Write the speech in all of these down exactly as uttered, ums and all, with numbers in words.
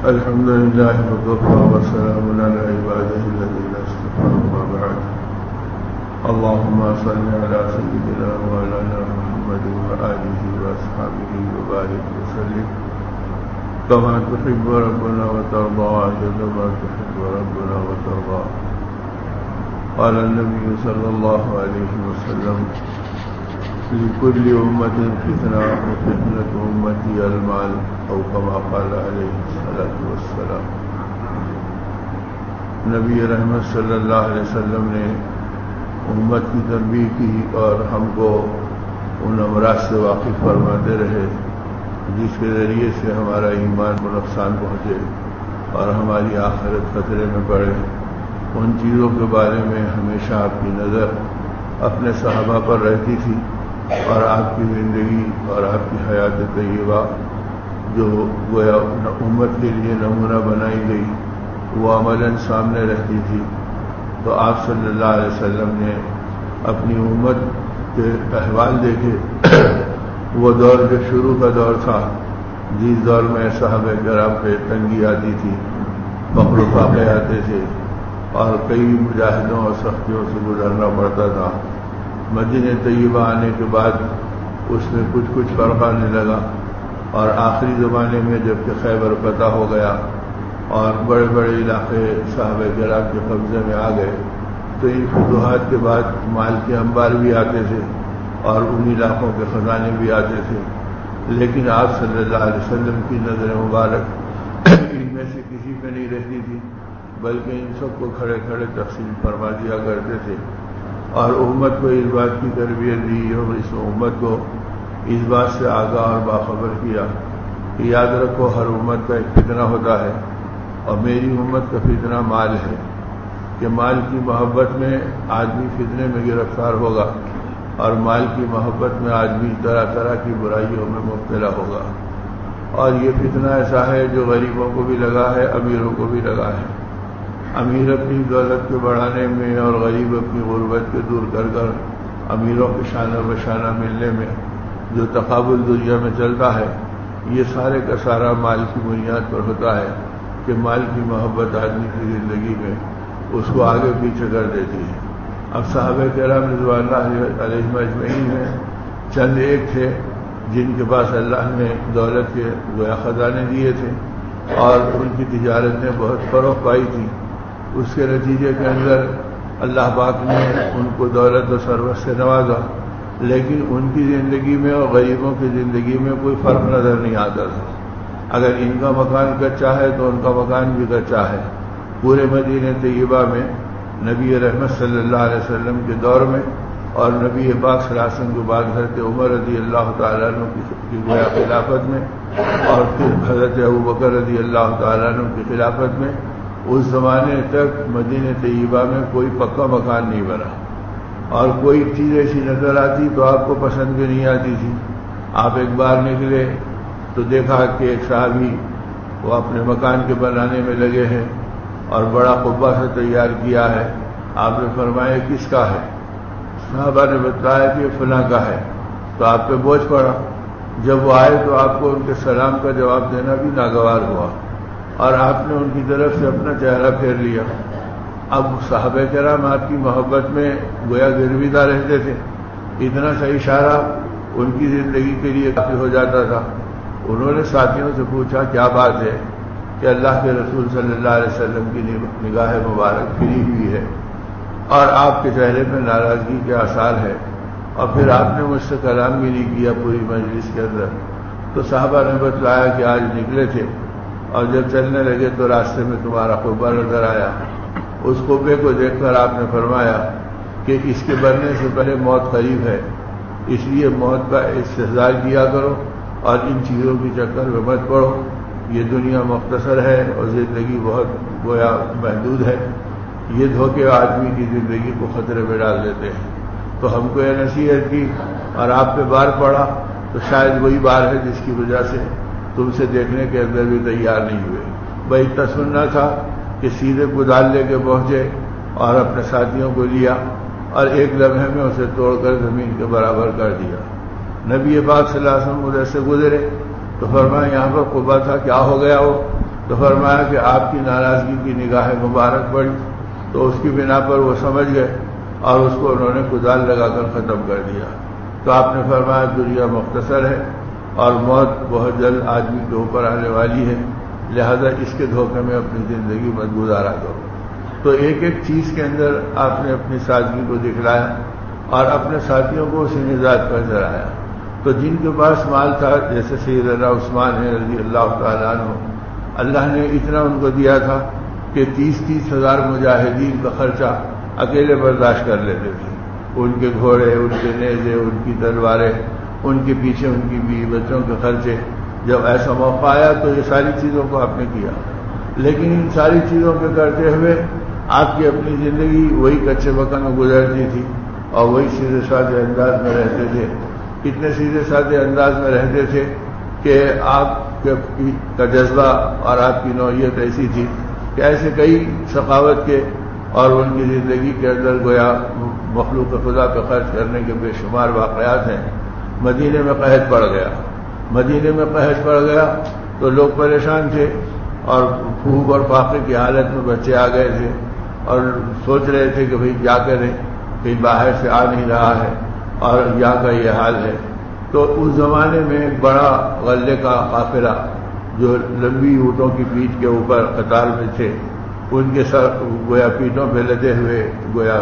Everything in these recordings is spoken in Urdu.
الحمد لله وكفى وسلام على عباده الذين اصطفى أما بعد. اللهم صل على سيدنا مولانا محمد وآله وأصحابه وبارك وسلم كما تحب ربنا وترضى عجل ما تحب ربنا وترضى. قال النبي صلى الله عليه وسلم: لكل أمة فتنة وفتنة أمتي المال، أو كما قال عليه الصلاة والسلام. نبی رحمت صلی اللہ علیہ وسلم نے امت کی تنبیہ کی اور ہم کو ان امراض سے واقف فرماتے رہے جس کے ذریعے سے ہمارا ایمان کو نقصان پہنچے اور ہماری آخرت خطرے میں پڑے. ان چیزوں کے بارے میں ہمیشہ آپ کی نظر اپنے صحابہ پر رہتی تھی اور آپ کی زندگی اور آپ کی حیات طیبہ جو گویا امت کے لیے نمونہ بنائی گئی وہ عملاً سامنے رہتی تھی. تو آپ صلی اللہ علیہ وسلم نے اپنی امت کے احوال دیکھے. وہ دور جو شروع کا دور تھا جس دور میں صحابہ کرام پہ تنگی آتی تھی، فقر و فاقے آتے تھے اور کئی مجاہدوں اور سختیوں سے گزرنا پڑتا تھا. مدینہ طیبہ آنے کے بعد اس میں کچھ کچھ فرق آنے لگا اور آخری زمانے میں جب کہ خیبر فتح ہو گیا اور بڑے بڑے علاقے صحابہ کرام کے قبضے میں آ گئے تو ان فتوحات کے بعد مال کے انبار بھی آتے تھے اور ان علاقوں کے خزانے بھی آتے تھے. لیکن آپ صلی اللہ علیہ وسلم کی نظر مبارک ان میں سے کسی پہ نہیں رہتی تھی بلکہ ان سب کو کھڑے کھڑے تقسیم فرما دیا کرتے تھے اور امت کو اس بات کی تربیت دی اور اس امت کو اس بات سے آگاہ اور باخبر کیا کہ یاد رکھو ہر امت کا ایک فتنہ ہوتا ہے اور میری امت کا فتنہ مال ہے کہ مال کی محبت میں آدمی فتنے میں گرفتار ہوگا اور مال کی محبت میں آدمی طرح طرح کی برائیوں میں مبتلا ہوگا. اور یہ فتنہ ایسا ہے جو غریبوں کو بھی لگا ہے، امیروں کو بھی لگا ہے. امیر اپنی دولت کے بڑھانے میں اور غریب اپنی غربت کے دور کر کر امیروں کے شانہ بشانہ ملنے میں جو تقابل دنیا میں چلتا ہے یہ سارے کا سارا مال کی بنیاد پر ہوتا ہے کہ مال کی محبت آدمی کی زندگی میں اس کو آگے پیچھے کر دیتی ہے. اب صحابہ کرام رضوان اللہ علیہم اجمعین میں چند ایک تھے جن کے پاس اللہ نے دولت کے گویا خزانے دیے تھے اور ان کی تجارت نے بہت فروغ پائی تھی. اس کے نتیجے کے اندر اللہ پاک نے ان کو دولت و ثروت سے نوازا، لیکن ان کی زندگی میں اور غریبوں کی زندگی میں کوئی فرق نظر نہیں آتا تھا. اگر ان کا مکان کچا ہے تو ان کا مکان بھی کچا ہے. پورے مدینہ طیبہ میں نبی رحمت صلی اللہ علیہ وسلم کے دور میں اور نبی پاک صلی اللہ علیہ وسلم کے بعد حضرت عمر رضی اللہ تعالیٰ عنہ کی گویا خلافت میں اور پھر حضرت ابوبکر رضی اللہ تعالیٰ عنہ کی خلافت میں اس زمانے تک مدینہ طیبہ میں کوئی پکا مکان نہیں بنا اور کوئی چیز ایسی نظر آتی تو آپ کو پسند بھی نہیں آتی تھی. آپ ایک بار نکلے تو دیکھا کہ ایک صحابی وہ اپنے مکان کے بنانے میں لگے ہیں اور بڑا قبہ سے تیار کیا ہے. آپ نے فرمایا کس کا ہے؟ صحابہ نے بتایا کہ فلاں کا ہے. تو آپ پہ بوجھ پڑا. جب وہ آئے تو آپ کو ان کے سلام کا جواب دینا بھی ناگوار ہوا اور آپ نے ان کی طرف سے اپنا چہرہ پھیر لیا. اب صحابہ کرام آپ کی محبت میں گویا گرویدہ رہتے تھے. اتنا سا اشارہ ان کی زندگی کے لیے کافی ہو جاتا تھا. انہوں نے ساتھیوں سے پوچھا کیا بات ہے کہ اللہ کے رسول صلی اللہ علیہ وسلم کی نگاہ مبارک پھری ہوئی ہے اور آپ کے چہرے پہ ناراضگی کے آثار ہے اور پھر آپ نے مجھ سے کلام بھی نہیں کیا پوری مجلس کے اندر. تو صحابہ نے بتلایا کہ آج نکلے تھے اور جب چلنے لگے تو راستے میں تمہارا قبہ نظر آیا. اس قبے کو دیکھ کر آپ نے فرمایا کہ اس کے بننے سے پہلے موت قریب ہے، اس لیے موت کا استحضار کیا کرو اور ان چیزوں کی چکر میں مت پڑو. یہ دنیا مختصر ہے اور زندگی بہت گویا محدود ہے. یہ دھوکے آدمی کی زندگی کو خطرے میں ڈال دیتے ہیں. تو ہم کو یہ نصیحت کی اور آپ پہ بار پڑا تو شاید وہی بار ہے جس کی وجہ سے تم سے دیکھنے کے اندر بھی تیار نہیں ہوئے. بھائی اتنا سننا تھا کہ سیدھے کدال لے کے پہنچے اور اپنے ساتھیوں کو لیا اور ایک لمحے میں اسے توڑ کر زمین کے برابر کر دیا. نبی پاک صلی اللہ علیہ وسلم ادھر سے گزرے تو فرمایا یہاں پر قبا تھا، کیا ہو گیا وہ؟ تو فرمایا کہ آپ کی ناراضگی کی نگاہ مبارک پڑی تو اس کی بنا پر وہ سمجھ گئے اور اس کو انہوں نے کدال لگا کر ختم کر دیا۔ تو آپ نے فرمایا دنیا مختصر ہے اور موت بہت جلد آدمی کے اوپر آنے والی ہے، لہذا اس کے دھوکے میں اپنی زندگی مت گزارا دو۔ تو ایک ایک چیز کے اندر آپ نے اپنی سادگی کو دکھلایا اور اپنے ساتھیوں کو اسی مزاج پر چلایا۔ تو جن کے پاس مال تھا جیسے سیدنا عثمان ہے رضی اللہ تعالیٰ عنہ، اللہ نے اتنا ان کو دیا تھا کہ تیس تیس ہزار مجاہدین کا خرچہ اکیلے برداشت کر لیتے تھے، ان کے گھوڑے، ان کے نیزے، ان کی تلواریں، ان کے پیچھے ان کی بیوی بچوں کے خرچے۔ جب ایسا موقع آیا تو یہ ساری چیزوں کو آپ نے کیا، لیکن ان ساری چیزوں کے کرتے ہوئے آپ کی اپنی زندگی وہی کچے مکان میں گزرتی تھی اور وہی سیدھے سادے انداز میں رہتے تھے۔ اتنے سیدھے سادے انداز میں رہتے تھے کہ آپ کا جذبہ اور آپ کی نوعیت ایسی تھی کہ ایسے کئی سخاوت کے اور ان کی زندگی کے اندر گویا مخلوق خدا پہ خرچ کرنے کے بے شمار واقعات ہیں۔ مدینے میں قحط پڑ گیا، مدینے میں قحط پڑ گیا تو لوگ پریشان تھے اور بھوک اور فاقے کی حالت میں بچے آ گئے تھے اور سوچ رہے تھے کہ بھئی کیا کریں، کہیں باہر سے آ نہیں رہا ہے اور یہاں کا یہ حال ہے۔ تو اس زمانے میں ایک بڑا غلے کا قافلہ جو لمبی اونٹوں کی پیٹھ کے اوپر قطار میں تھے، ان کے سر گویا پیٹھوں پہ لدے ہوئے گویا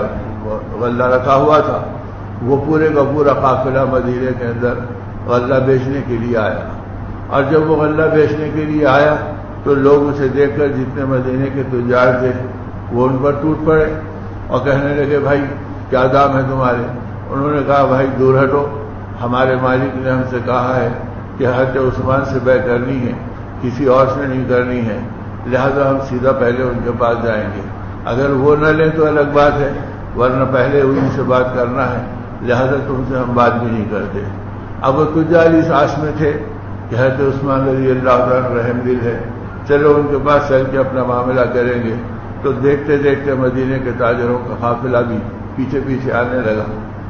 غلہ رکھا ہوا تھا، وہ پورے کا پورا قافلہ مدینے کے اندر غلہ بیچنے کے لیے آیا۔ اور جب وہ غلہ بیچنے کے لیے آیا تو لوگ اسے دیکھ کر جتنے مدینے کے تجار تھے وہ ان پر ٹوٹ پڑے اور کہنے لگے بھائی کیا دام ہے تمہارے؟ انہوں نے کہا بھائی دور ہٹو، ہمارے مالک نے ہم سے کہا ہے کہ حضرت عثمان سے بے کرنی ہے، کسی اور سے نہیں کرنی ہے، لہذا ہم سیدھا پہلے ان کے پاس جائیں گے، اگر وہ نہ لیں تو الگ بات ہے، ورنہ پہلے ان سے بات کرنا ہے، لہذا تم سے ہم بات بھی نہیں کرتے۔ اب وہ تجار اس آس میں تھے کہ حضرت عثمان رضی اللہ عنہ رحم دل ہے، چلو ان کے پاس چل کے اپنا معاملہ کریں گے۔ تو دیکھتے دیکھتے مدینے کے تاجروں کا قافلہ بھی پیچھے پیچھے آنے لگا۔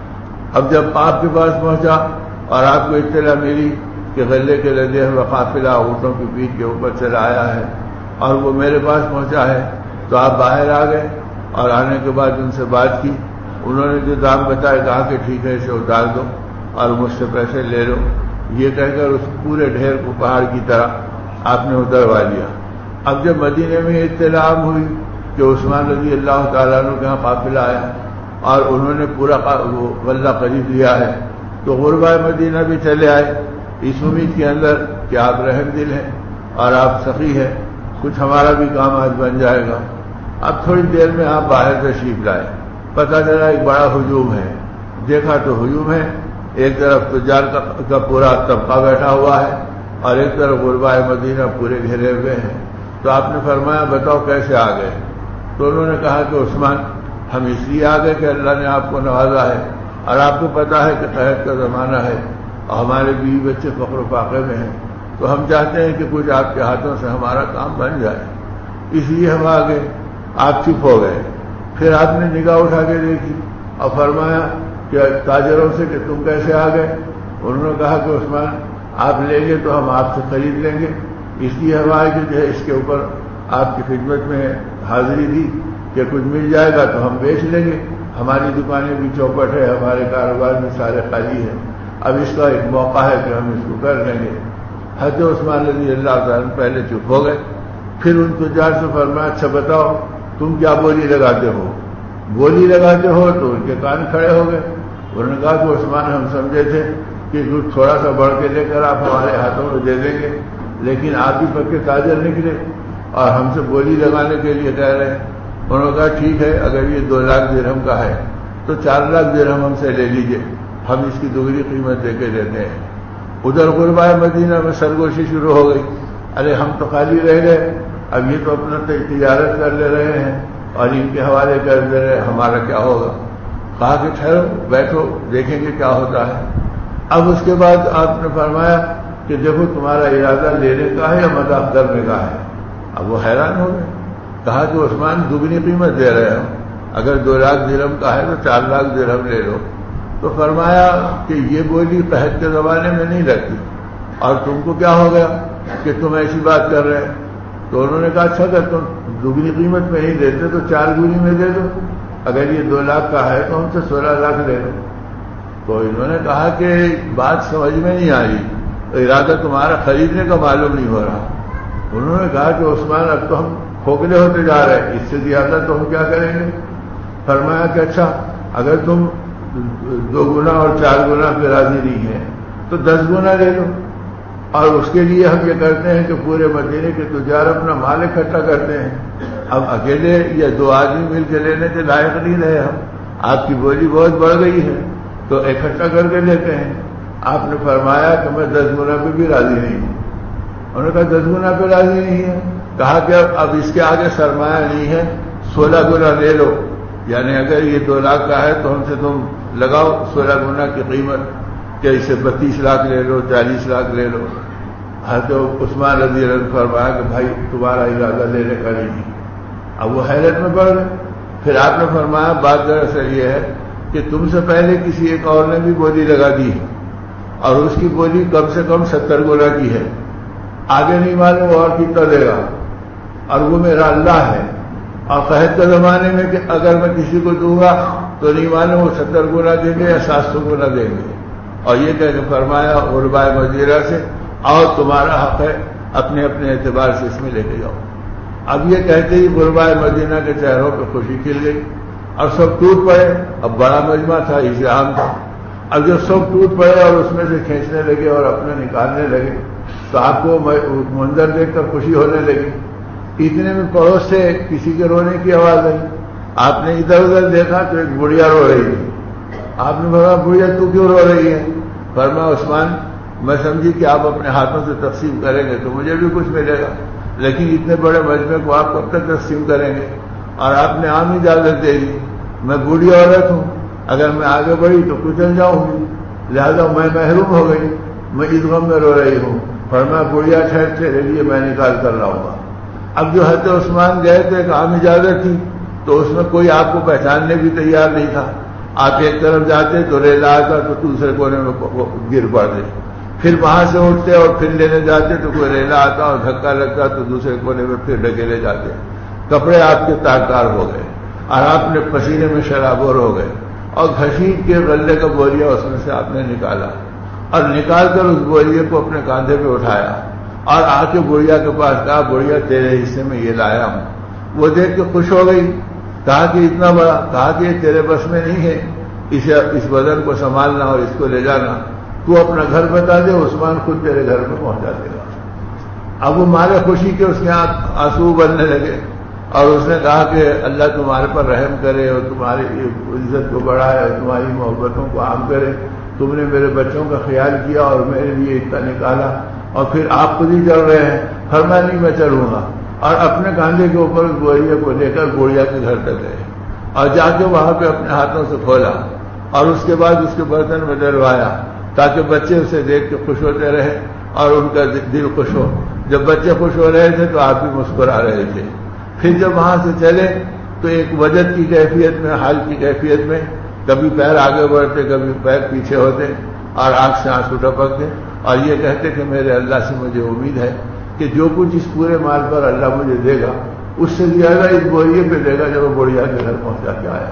اب جب آپ کے پاس پہنچا اور آپ کو اطلاع ملی کہ غلے کے لدے ہوئے قافلہ اونٹوں کی پیٹھ کے اوپر چلا آیا ہے اور وہ میرے پاس پہنچا ہے، تو آپ باہر آ گئے اور آنے کے بعد ان سے بات کی۔ انہوں نے جو دام بتایا کہا کہ ٹھیک ہے اسے اتار دو اور مجھ سے پیسے لے لو، یہ کہہ کر اس پورے ڈھیر کو پہاڑ کی طرح آپ نے اتروا لیا۔ اب جب مدینے میں اطلاع ہوئی کہ عثمان رضی اللہ تعالیٰ عنہ کے یہاں قافلہ آیا اور انہوں نے پورا غلہ خرید لیا ہے، تو غربائے مدینہ بھی چلے آئے اس امید کے اندر کہ آپ رحم دل ہیں اور آپ سخی ہیں، کچھ ہمارا بھی کام آج بن جائے گا۔ اب تھوڑی دیر میں آپ باہر تشریف لائے، پتہ چلا ایک بڑا ہجوم ہے، دیکھا تو ہجوم ہے، ایک طرف تجار کا پورا طبقہ بیٹھا ہوا ہے اور ایک طرف غربائے مدینہ پورے گھرے ہوئے ہیں۔ تو آپ نے فرمایا بتاؤ کیسے آ گئے؟ تو انہوں نے کہا کہ عثمان ہم اس لیے آ گئے کہ اللہ نے آپ کو نوازا ہے اور آپ کو پتا ہے کہ قحط کا زمانہ ہے اور ہمارے بیوی بچے فقر و فاقے میں ہیں، تو ہم چاہتے ہیں کہ کچھ آپ کے ہاتھوں سے ہمارا کام بن جائے، اس لیے ہم آ گئے۔ آپ چپ ہو گئے، پھر آپ نے نگاہ اٹھا کے دیکھی اور فرمایا کہ تاجروں سے کہ تم کیسے آ گئے؟ انہوں نے کہا کہ عثمان آپ لیں گے تو ہم آپ سے خرید لیں گے، اس لیے ہم آئے کہ جو ہے اس کے اوپر آپ کی خدمت میں حاضری دی کہ کچھ مل جائے گا تو ہم بیچ لیں گے، ہماری دکانیں بھی چوپٹ ہے، ہمارے کاروبار میں سارے خالی ہیں، اب اس کا ایک موقع ہے کہ ہم اس کو کر لیں گے۔ حضرت عثمان رضی اللہ تعالیٰ پہلے چپ ہو گئے، پھر ان تجار سے فرمایا اچھا بتاؤ تم کیا بولی لگاتے ہو؟ بولی لگاتے ہو تو ان کے کان کھڑے ہو گئے۔ انہوں نے کہا کہ عثمان ہم سمجھے تھے کہ کچھ تھوڑا سا بڑھ کے لے کر آپ ہمارے ہاتھوں میں دے دیں گے، لیکن آپ ہی پکے تاجر نکلے اور ہم سے بولی لگانے کے لیے کہہ رہے ہیں۔ انہوں نے کہا ٹھیک ہے اگر یہ دو لاکھ درہم کا ہے تو چار لاکھ درہم ہم سے لے لیجئے، ہم اس کی دوگنی قیمت دے کے دیتے ہیں۔ ادھر غربائے مدینہ میں سرگوشی شروع ہو گئی، ارے ہم تو خالی رہ گئے، اب یہ تو اپنا تجارت کر لے رہے ہیں اور ان کے حوالے کر دے رہے ہیں، ہمارا کیا ہوگا؟ کہا کہ ٹھہرو بیٹھو دیکھیں گے کیا ہوتا ہے۔ اب اس کے بعد آپ نے فرمایا کہ دیکھو تمہارا ارادہ لینے کا ہے یا مذاق کرنے کا ہے؟ اب وہ حیران ہو گئے، کہا کہ عثمان دگنی قیمت دے رہے ہو، اگر دو لاکھ درہم کا ہے تو چار لاکھ درہم لے لو۔ تو فرمایا کہ یہ بولی قحط کے زمانے میں نہیں لگتی، اور تم کو کیا ہو گیا کہ تم ایسی بات کر رہے ہیں؟ تو انہوں نے کہا اچھا اگر تم دگنی قیمت میں نہیں دیتے تو چار گنی میں دے دو، اگر یہ دو لاکھ کا ہے تو ہم سے سولہ لاکھ لے لو۔ تو انہوں نے کہا کہ بات سمجھ میں نہیں آئی، ارادہ تمہارا خریدنے کا معلوم نہیں ہو رہا۔ انہوں نے کہا کہ عثمان اب تو ہم کھوکھلے ہوتے جا رہے ہیں، اس سے زیادہ تو ہم کیا کریں گے؟ فرمایا کہ اچھا اگر تم دو گنا اور چار گنا پہ راضی نہیں ہے تو دس گنا لے لو، اور اس کے لیے ہم یہ کرتے ہیں کہ پورے مدینے کے تجار اپنا مال اکٹھا کرتے ہیں، اب اکیلے یا دو آدمی مل کے لینے کے لائق نہیں رہے ہم، آپ کی بولی بہت بڑھ گئی ہے تو اکٹھا کر کے لیتے ہیں۔ آپ نے فرمایا کہ میں دس گنا پہ بھی راضی نہیں ہوں۔ انہوں نے کہا دس گنا پہ راضی نہیں ہے؟ کہا کہ اب اس کے آگے سرمایہ نہیں ہے، سولہ گنا لے لو، یعنی اگر یہ دو لاکھ کا ہے تو ہم سے تم لگاؤ سولہ گنا کی قیمت، کہ اسے بتیس لاکھ لے لو، چالیس لاکھ لے لو۔ ہاں تو عثمان رضی اللہ عنہ فرمایا کہ بھائی تمہارا ارادہ لینے کا نہیں۔ اب وہ حیرت میں پڑ گئے۔ پھر آپ نے فرمایا بات دراصل یہ ہے کہ تم سے پہلے کسی ایک اور نے بھی بولی لگا دی ہے اور اس کی بولی کم سے کم ستر گنا کی ہے، آگے نہیں معلوم اور کتنا دے گا، اور وہ میرا اللہ ہے، اور قحط کے زمانے میں کہ اگر میں کسی کو دوں گا تو نہیں معلوم وہ ستر گنا دیں گے یا سات سو گنا دیں گے۔ اور یہ کہہ کے فرمایا غربائے مدینہ سے اور تمہارا حق ہے اپنے اپنے اعتبار سے اس میں لے کے جاؤ۔ اب یہ کہتے ہی غربائے مدینہ کے چہروں پہ خوشی کھل گئی اور سب ٹوٹ پڑے۔ اب بڑا مجمع تھا، اجتماع تھا، اب جب سب ٹوٹ پڑے اور اس میں سے کھینچنے لگے اور اپنے نکالنے لگے تو آپ کو منظر دیکھ کر خوشی ہونے لگی۔ اتنے میں پڑوس سے کسی کے رونے کی آواز آئی، آپ نے ادھر ادھر دیکھا تو ایک بڑھیا رو رہی تھی۔ آپ نے بولا بڑھیا تو کیوں رو رہی ہے؟ فرمایا عثمان میں سمجھی کہ آپ اپنے ہاتھوں سے تقسیم کریں گے تو مجھے بھی کچھ ملے گا، لیکن اتنے بڑے مجمع کو آپ کب تک تقسیم کریں گے؟ اور آپ نے عام اجازت دے دی، میں بوڑھی عورت ہوں، اگر میں آگے بڑھی تو کچل جاؤں گی، لہذا میں محروم ہو گئی، میں اس غم میں رو رہی ہوں۔ فرمایا بڑھیا ٹھہر تیرے لیے میں نکال کر لاؤں گا۔ اب جو حضرت عثمان گئے تھے ایک عام اجازت تھی تو اس میں کوئی آپ کو پہچاننے بھی تیار نہیں تھا، آپ ایک طرف جاتے تو ریلا آتا تو دوسرے کونے میں گر پڑتے، پھر وہاں سے اٹھتے اور پھر لینے جاتے تو کوئی ریلا آتا اور دھکا لگتا تو دوسرے کونے میں پھر ڈھکیلے جاتے، کپڑے آپ کے تار تار ہو گئے اور آپ نے پسینے میں شرابور ہو گئے، اور گھسیٹ کے غلے کا بوریا اس میں سے آپ نے نکالا اور نکال کر اس بوریے کو اپنے کاندھے پہ اٹھایا اور آ کے بڑھیا کے پاس کہا بڑھیا تیرے حصے میں یہ لایا ہوں۔ وہ دیکھ کے خوش ہو گئی، کہا کہ اتنا بڑا، کہا کہ یہ تیرے بس میں نہیں ہے اسے اس بدن کو سنبھالنا اور اس کو لے جانا، تو اپنا گھر بتا دے، عثمان خود تیرے گھر میں پہنچا دے گا۔ اب وہ مارے خوشی کے اس کے آنکھ آنسو بننے لگے اور اس نے کہا کہ اللہ تمہارے پر رحم کرے اور تمہاری عزت کو بڑھائے اور تمہاری محبتوں کو عام کرے، تم نے میرے بچوں کا خیال کیا اور میرے لیے اتنا نکالا، اور پھر آپ خود ہی چل رہے ہیں۔ فرمایا نہیں میں چلوں گا، اور اپنے کاندھے کے اوپر اس بوریے کو لے کر بوڑھیا کے گھر تک گئے اور جا کے وہاں پہ اپنے ہاتھوں سے کھولا اور اس کے بعد اس کے برتن میں ڈلوایا تاکہ بچے اسے دیکھ کے خوش ہوتے رہے اور ان کا دل خوش ہو۔ جب بچے خوش ہو رہے تھے تو آپ بھی مسکرا رہے تھے۔ پھر جب وہاں سے چلے تو ایک وجد کی کیفیت میں، حال کی کیفیت میں، کبھی پیر آگے بڑھتے کبھی پیر پیچھے ہوتے اور آنکھ سے آنسو ٹپکتے اور یہ کہتے کہ میرے اللہ سے مجھے امید ہے کہ جو کچھ اس پورے مال پر اللہ مجھے دے گا اس سے زیادہ اس بوریے پہ دے گا جب وہ بڑھیا کے گھر پہنچا کے آیا۔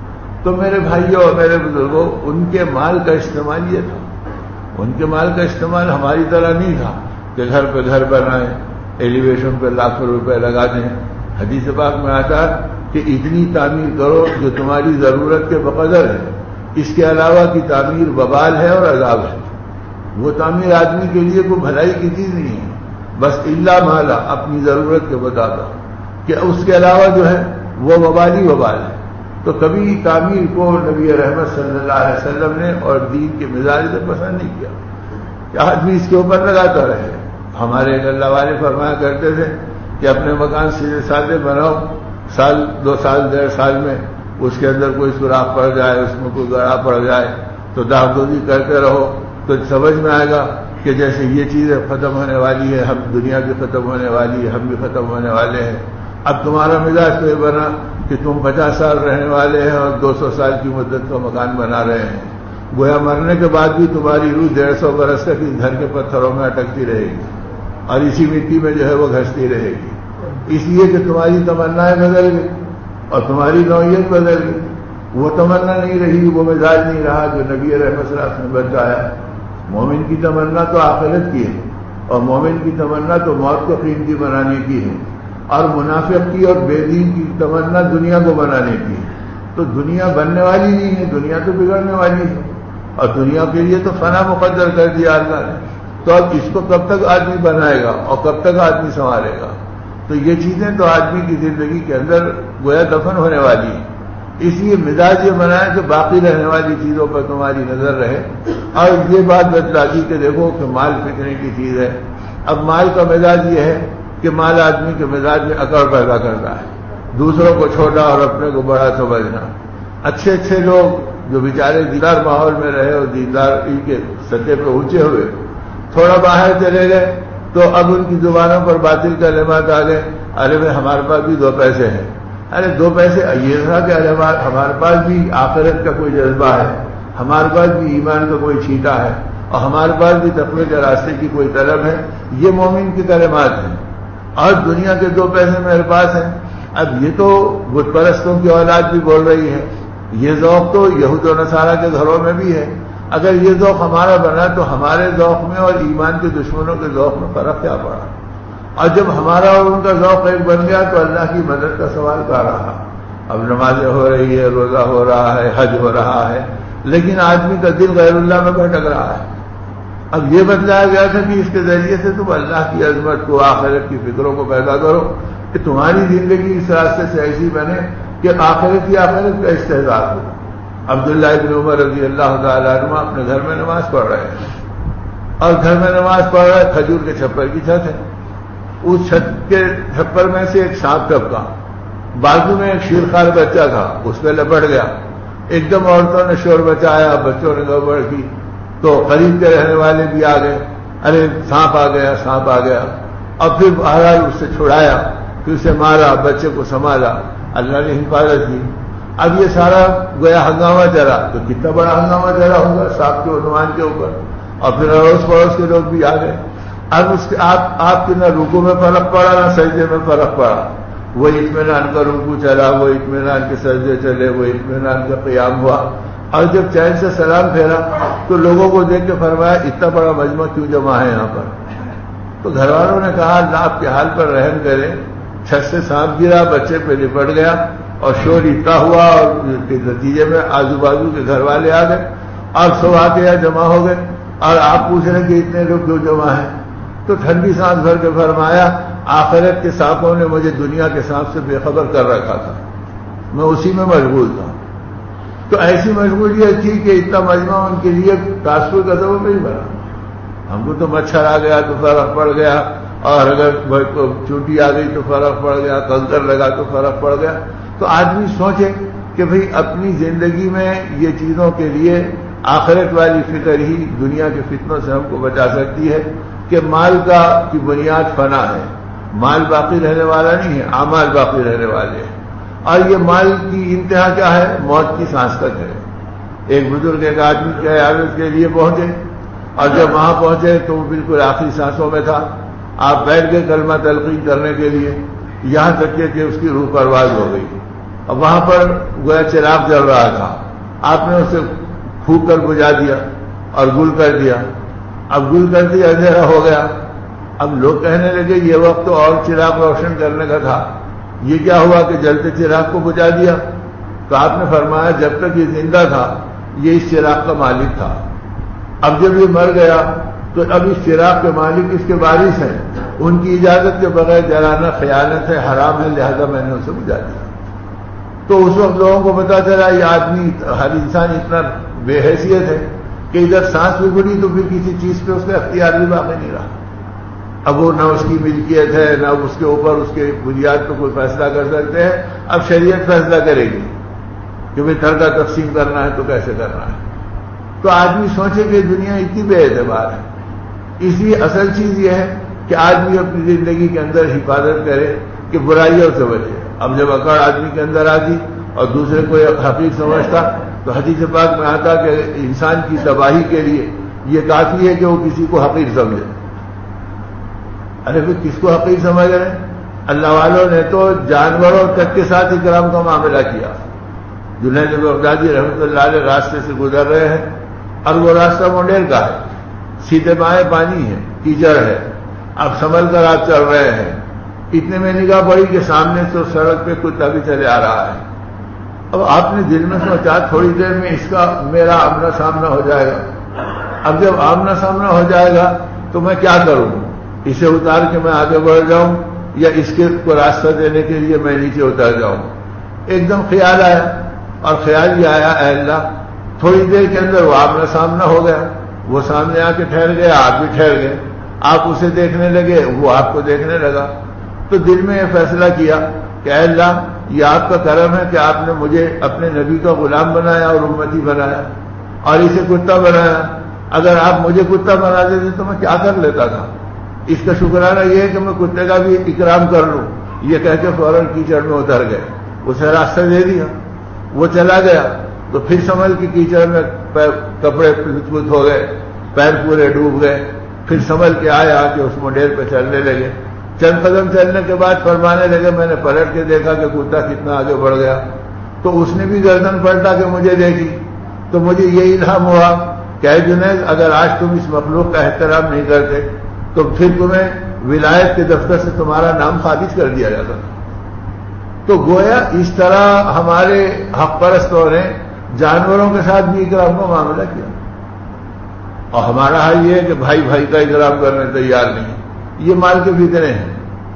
تو میرے بھائیوں اور میرے بزرگوں، ان کے مال کا استعمال یہ تھا، ان کے مال کا استعمال ہماری طرح نہیں تھا کہ گھر پہ گھر بنائیں، ایلیویشن پہ لاکھوں روپے لگا دیں۔ حدیث پاک میں آتا کہ اتنی تعمیر کرو جو تمہاری ضرورت کے بقدر ہے، اس کے علاوہ کی تعمیر وبال ہے اور عذاب ہے۔ وہ تعمیر آدمی کے لیے کوئی بھلائی کی چیز نہیں ہے، بس الا مالا اپنی ضرورت کے مطابق، کہ اس کے علاوہ جو ہے وہ وبالی وبال ہے۔ تو کبھی تعمیر کو نبی رحمت صلی اللہ علیہ وسلم نے اور دین کے مزاج سے پسند نہیں کیا کہ آدمی اس کے اوپر لگاتا رہے۔ ہمارے اللہ والے فرمایا کرتے تھے کہ اپنے مکان سیدھے سادے بناؤ، سال دو سال ڈیڑھ سال میں اس کے اندر کوئی سوراخ پڑ جائے، اس میں کوئی گڑھا پڑ جائے تو داغدوزی کرتے رہو تو سمجھ میں آئے گا کہ جیسے یہ چیزیں ختم ہونے والی ہے، ہم دنیا بھی ختم ہونے والی ہے، ہم بھی ختم ہونے والے ہیں۔ اب تمہارا مزاج تو یہ بنا کہ تم پچاس سال رہنے والے ہیں اور دو سو سال کی مدت کا مکان بنا رہے ہیں، گویا مرنے کے بعد بھی تمہاری روح ڈیڑھ سو برس تک اس گھر کے پتھروں میں اٹکتی رہے گی اور اسی مٹی میں جو ہے وہ گھستی رہے گی۔ اس لیے کہ تمہاری تمنائیں بدل گئی اور تمہاری نوعیت بدل گئی. وہ تمنا نہیں رہی، وہ مزاج نہیں رہا جو نبی رحمت صلی اللہ علیہ وسلم نے بتایا. مومن کی تمنا تو آخرت کی ہے اور مومن کی تمنا تو موت کو قیمتی بنانے کی ہے، اور منافق کی اور بے دین کی تمنا دنیا کو بنانے کی ہے. تو دنیا بننے والی نہیں ہے، دنیا تو بگڑنے والی ہے، اور دنیا کے لیے تو فنا مقدر کر دیا اللہ نے. تو اب اس کو کب تک آدمی بنائے گا اور کب تک آدمی سنبھالے گا؟ تو یہ چیزیں تو آدمی کی زندگی کے اندر گویا دفن ہونے والی ہیں. اس لیے مزاج یہ بنائے کہ باقی رہنے والی چیزوں پر تمہاری نظر رہے. اور یہ بات بتلا دی کہ دیکھو کہ مال فتنے کی چیز ہے. اب مال کا مزاج یہ ہے کہ مال آدمی کے مزاج میں اکڑ پیدا کرتا ہے، دوسروں کو چھوٹا اور اپنے کو بڑا سمجھنا. اچھے اچھے لوگ جو بیچارے دیندار ماحول میں رہے اور دینداری کے سطح پہ اونچے ہوئے، تھوڑا باہر چلے گئے تو اب ان کی زبانوں پر باطل کلمات آ گئے. ارے بھائی ہمارے پاس بھی دو پیسے ہیں. ارے دو پیسے یہ تھا کہ ہمارے پاس بھی آخرت کا کوئی جذبہ ہے، ہمارے پاس بھی ایمان کا کوئی چھینٹا ہے، اور ہمارے پاس بھی تقوی کے راستے کی کوئی طلب ہے. یہ مومن کی کلمات ہیں. اور دنیا کے دو پیسے میرے پاس ہیں. اب یہ تو بت پرستوں کی اولاد بھی بول رہی ہے. یہ ذوق تو یہود و نصارہ کے گھروں میں بھی ہے. اگر یہ ذوق ہمارا بنا تو ہمارے ذوق میں اور ایمان کے دشمنوں کے ذوق میں فرق کیا پڑا؟ اور جب ہمارا اور ان کا ذوق ایک بن گیا تو اللہ کی مدد کا سوال کیا رہا؟ اب نمازیں ہو رہی ہے، روزہ ہو رہا ہے، حج ہو رہا ہے، لیکن آدمی کا دل غیر اللہ میں بھٹک رہا ہے. اب یہ بتلایا گیا تھا کہ اس کے ذریعے سے تم اللہ کی عظمت کو، آخرت کی فکروں کو پیدا کرو کہ تمہاری زندگی اس راستے سے ایسی بنے کہ آخرت کی آخرت کا استحضار ہو. عبداللہ ابن عمر رضی اللہ تعالیٰ عنہ اپنے گھر میں نماز پڑھ رہے ہیں، اور گھر میں نماز پڑھ رہے کھجور کے چھپر کی چھت ہے. اس چھت کے چھپر میں سے ایک سانپ ٹپکا، بازو میں ایک شیرخوار بچہ تھا، اس پہ لپٹ گیا. ایک دم عورتوں نے شور بچایا، بچوں نے گڑبڑ کی، تو قریب کے رہنے والے بھی آ گئے. ارے سانپ آ گیا، سانپ آ گیا. اب پھر بہرحال اس سے چھڑایا، پھر اسے مارا، بچے کو سنبھالا، اللہ نے حفاظت کی. اب یہ سارا گویا ہنگامہ چلا، تو کتنا بڑا ہنگامہ چلا ہوگا سانپ کے عنوان کے اوپر. اور پھر اڑوس پڑوس کے لوگ بھی آ گئے. اب اس کے آپ آپ کے نہ رکوع میں فرق پڑا نہ سجدے میں فرق پڑا. وہ اطمینان کا رکوع چلا، وہ اطمینان کے سجدے چلے، وہ اطمینان کا قیام ہوا. اور جب چین سے سلام پھیرا تو لوگوں کو دیکھ کے فرمایا اتنا بڑا مجمع کیوں جمع ہے یہاں پر؟ تو گھر والوں نے کہا اللہ آپ کے حال پر رحم کرے. چھت سے سانپ گرا، بچے پہ لپٹ گیا اور شور اتنا ہوا، اور کے نتیجے میں آزو بازو کے گھر والے آ گئے اور سب آ کے یہاں جمع ہو گئے. اور آپ پوچھ رہے ہیں کہ اتنے لوگ کیوں جمع ہیں؟ تو ٹھنڈی سانس بھر کے فرمایا آخرت کے سانپوں نے مجھے دنیا کے سانپ سے بے خبر کر رکھا تھا، میں اسی میں مشغول تھا. تو ایسی مشغولیت تھی کہ اتنا مجمع ان کے لیے تاثر کا سبب نہیں بنا. ہم کو تو مچھر آ گیا تو فرق پڑ گیا، اور اگر چوٹی آ گئی تو فرق پڑ گیا، کنکر لگا تو فرق پڑ گیا. تو آدمی سوچے کہ بھئی اپنی زندگی میں یہ چیزوں کے لیے آخرت والی فکر ہی دنیا کے فتنوں سے ہم کو بچا سکتی ہے. کہ مال کا کی بنیاد فنا ہے، مال باقی رہنے والا نہیں ہے، اعمال باقی رہنے والے ہیں. اور یہ مال کی انتہا کیا ہے؟ موت کی سانس تک ہے. ایک بزرگ ایک آدمی کے عیادت کے لیے پہنچے، اور جب وہاں پہنچے تو وہ بالکل آخری سانسوں میں تھا. آپ بیٹھ گئے کلمہ تلقین کرنے کے لیے، یہاں تک کہ اس کی روح پرواز ہو گئی. اور وہاں پر گویا چراغ جل رہا تھا، آپ نے اسے پھونک کر بجھا دیا اور گل کر دیا. اب گل کر دیا، اندھیرا ہو گیا. اب لوگ کہنے لگے یہ وقت تو اور چراغ روشن کرنے کا تھا، یہ کیا ہوا کہ جلتے چراغ کو بجھا دیا؟ تو آپ نے فرمایا جب تک یہ زندہ تھا یہ اس چراغ کا مالک تھا، اب جب یہ مر گیا تو اب اس چراغ کے مالک اس کے وارث ہیں، ان کی اجازت کے بغیر جلانا خیانت ہے، حرام ہے، لہذا میں نے اسے بجھا دیا. تو اس وقت لوگوں کو پتا چلا یہ آدمی، ہر انسان اتنا بے حیثیت ہے کہ ادھر سانس بھی بڑی تو پھر کسی چیز پہ اس کا اختیار بھی باقی نہیں رہا. اب وہ نہ اس کی ملکیت ہے، نہ اس کے اوپر اس کے بنیاد پہ کوئی فیصلہ کر سکتے ہیں. اب شریعت فیصلہ کرے گی کہ بھائی ترکہ تقسیم کرنا ہے تو کیسے کرنا ہے. تو آدمی سوچے کہ دنیا اتنی بے اعتبار ہے. اس لیے اصل چیز یہ ہے کہ آدمی اپنی زندگی کے اندر حفاظت کرے کہ برائیوں سے بچے. اب جب اکڑ آدمی کے اندر آتی اور دوسرے کو حقیر سمجھتا تو حدیث پاک میں آتا کہ انسان کی تباہی کے لیے یہ کافی ہے کہ وہ کسی کو حقیر سمجھے. ارے پھر کس کو حقیر سمجھ رہے ہیں؟ اللہ والوں نے تو جانوروں تک کے ساتھ اکرام کا معاملہ کیا. جنید بغدادی رحمۃ اللہ علیہ راستے سے گزر رہے ہیں اور وہ راستہ مونڈیر کا ہے, سیدھے بائیں پانی ہے, کیچڑ ہے, اب سنبھل کر آپ چل رہے ہیں. اتنے میں نگاہ پڑی کہ سامنے سے سڑک پہ کتا بھی چلے آ رہا ہے. اب آپ نے دل میں سوچا تھوڑی دیر میں اس کا میرا آمنا سامنا ہو جائے گا. اب جب آمنا سامنا ہو جائے گا تو میں کیا کروں؟ اسے اتار کے میں آگے بڑھ جاؤں یا اس کے کو راستہ دینے کے لیے میں نیچے اتر جاؤں؟ ایک دم خیال آیا, اور خیال یہ آیا اے اللہ, تھوڑی دیر کے اندر وہ آمنا سامنا ہو گیا. وہ سامنے آ کے ٹھہر گئے, آپ بھی ٹھہر گئے. آپ اسے دیکھنے لگے, وہ آپ کو دیکھنے لگا. تو دل میں یہ فیصلہ کیا کہ اے اللہ, یہ آپ کا کرم ہے کہ آپ نے مجھے اپنے نبی کا غلام بنایا اور امتی بنایا, اور اسے کتا بنایا. اگر آپ مجھے کتا بنا دیتے تو میں کیا کر لیتا تھا. اس کا شکرانہ یہ ہے کہ میں کتے کا بھی اکرام کر لوں. یہ کہہ کے فوراً کیچڑ میں اتر گئے. اسے راستہ دے دیا, وہ چلا گیا. تو پھر سنبھل کے کیچڑ میں کپڑے لت پت ہو گئے, پیر پورے ڈوب گئے. پھر سنبھل کے آئے, آ کے اس مونڈیر پہ چلنے لگے. چند قدم چلنے کے بعد فرمانے لگے میں نے پلٹ کے دیکھا کہ کتا کتنا آگے بڑھ گیا. تو اس نے بھی گردن پلٹا کہ مجھے دیکھی. تو مجھے یہ الہام ہوا کہ اے جنید, اگر آج تم اس مخلوق کا احترام نہیں کرتے تو پھر تمہیں ولایت کے دفتر سے تمہارا نام خارج کر دیا جاتا تھا. تو گویا اس طرح ہمارے حق پرستوں نے جانوروں کے ساتھ بھی اکرام کا معاملہ کیا. اور ہمارا حال یہ ہے کہ بھائی بھائی کا اکرام کرنے تیار نہیں. یہ مال کے فتنے ہیں.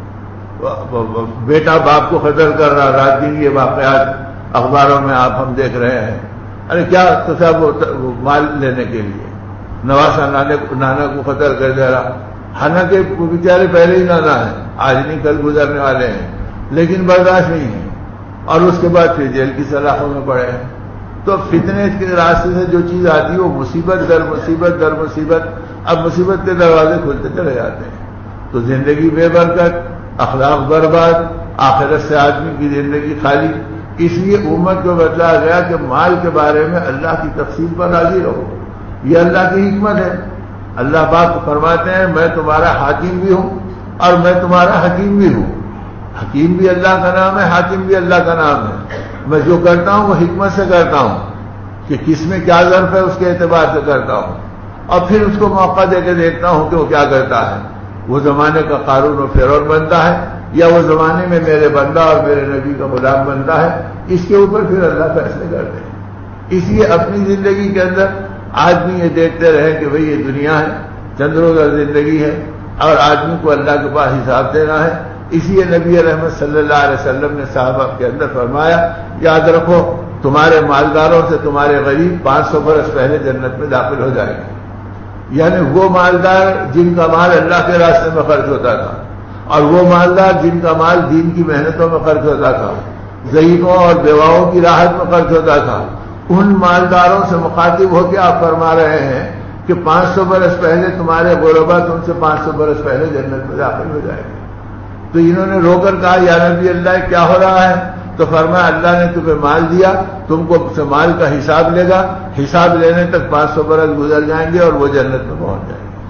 بیٹا باپ کو قتل کر رہا, رات دن یہ واقعات اخباروں میں آپ ہم دیکھ رہے ہیں. ارے کیا تو صاحب وہ مال لینے کے لیے نواسا نانے نانا کو قتل کر دے رہا. حالانکہ وہ بیچارے پہلے ہی نانا ہے, آج نہیں کل گزرنے والے ہیں, لیکن برداشت نہیں ہے. اور اس کے بعد پھر جیل کی سلاخوں میں پڑے ہیں. تو فتنے کے راستے سے جو چیز آتی ہے وہ مصیبت در مصیبت در مصیبت. اب مصیبت کے دروازے کھلتے چلے جاتے ہیں. تو زندگی بے برکت, اخلاق برباد, آخرت سے آدمی کی زندگی خالی. اس لیے امت کو بتلایا گیا کہ مال کے بارے میں اللہ کی تفصیل پر راضی رہو. یہ اللہ کی حکمت ہے. اللہ پاک فرماتے ہیں میں تمہارا حاکم بھی ہوں اور میں تمہارا حکیم بھی ہوں. حکیم بھی اللہ کا نام ہے, حاکم بھی اللہ کا نام ہے. میں جو کرتا ہوں وہ حکمت سے کرتا ہوں کہ کس میں کیا ظرف ہے اس کے اعتبار سے کرتا ہوں, اور پھر اس کو موقع دے کے دیکھتا ہوں کہ وہ کیا کرتا ہے. وہ زمانے کا قارون و فرعون بنتا ہے یا وہ زمانے میں میرے بندہ اور میرے نبی کا غلام بنتا ہے, اس کے اوپر پھر اللہ فیصلے کرتے ہیں. اس لیے اپنی زندگی کے اندر آدمی یہ دیکھتے رہے کہ بھئی یہ دنیا ہے, چند روزہ زندگی ہے, اور آدمی کو اللہ کے پاس حساب دینا ہے. اس لیے نبی رحمت صلی اللہ علیہ وسلم نے صحابہ کے اندر فرمایا یاد رکھو تمہارے مالداروں سے تمہارے غریب پانچ سو برس پہلے جنت میں داخل ہو جائیں گے. یعنی وہ مالدار جن کا مال اللہ کے راستے میں خرچ ہوتا تھا, اور وہ مالدار جن کا مال دین کی محنتوں میں خرچ ہوتا تھا, ضعیفوں اور بیواؤں کی راحت میں خرچ ہوتا تھا, ان مالداروں سے مخاطب ہو کے آپ فرما رہے ہیں کہ پانچ سو برس پہلے تمہارے غربات ان سے پانچ سو برس پہلے جنت میں داخل ہو جائیں گے. تو انہوں نے رو کر کہا یا نبی اللہ کیا ہو رہا ہے؟ تو فرمایا اللہ نے تمہیں مال دیا, تم کو اس مال کا حساب لے گا, حساب لینے تک پانچ سو برس گزر جائیں گے اور وہ جنت میں پہنچ جائیں گے.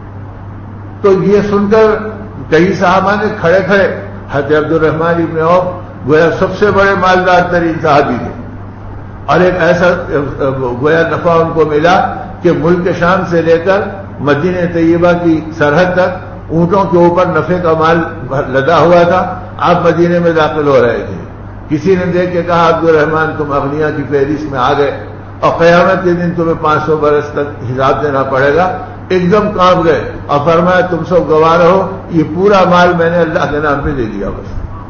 تو یہ سن کر کئی صحابہ نے کھڑے کھڑے, حضرت عبد الرحمن ابن عوف گویا سب سے بڑے مالدار ترین صحابی تھے, اور ایک ایسا گویا نفع ان کو ملا کہ ملک شام سے لے کر مدینہ طیبہ کی سرحد تک اونٹوں کے اوپر نفع کا مال لدا ہوا تھا. آپ مدینے میں داخل ہو رہے تھے. کسی نے دیکھ کے کہا عبد الرحمن تم اغنیا کی فہرست میں آ گئے اور قیامت کے دن تمہیں پانچ سو برس تک حساب دینا پڑے گا. ایک دم کانپ گئے اور فرمایا تم سب گواہ رہو یہ پورا مال میں نے اللہ کے نام پہ دے دیا. بس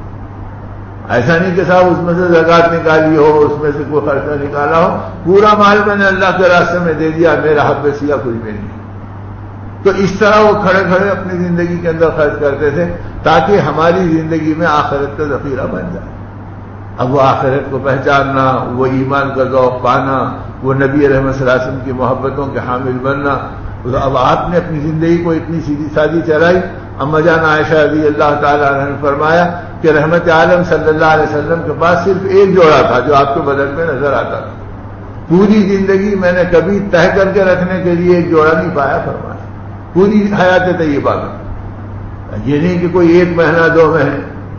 ایسا نہیں کہ صاحب اس میں سے زکات نکالی ہو, اس میں سے کوئی خرچہ نکالا ہو, پورا مال میں نے اللہ کے راستے میں دے دیا, میرا حق سیا کچھ بھی نہیں. تو اس طرح وہ کھڑے کھڑے اپنی زندگی کے اندر خرچ کرتے تھے تاکہ ہماری زندگی میں آخرت کا ذخیرہ بن جائے. اب وہ آخرت کو پہچاننا, وہ ایمان کا ذوق پانا, وہ نبی رحمت صلی اللہ علیہ وسلم کی محبتوں کے حامل بننا. اب آپ نے اپنی زندگی کو اتنی سیدھی سادی چلائی. اما جان عائشہ رضی اللہ تعالیٰ عنہ نے فرمایا کہ رحمت عالم صلی اللہ علیہ وسلم کے پاس صرف ایک جوڑا تھا جو آپ کے بدن میں نظر آتا تھا. پوری زندگی میں نے کبھی تہہ کر کے رکھنے کے لیے ایک جوڑا نہیں پایا. فرمایا پوری حیات طیبہ میں, یہ نہیں کہ کوئی ایک مہینہ دو مہینے,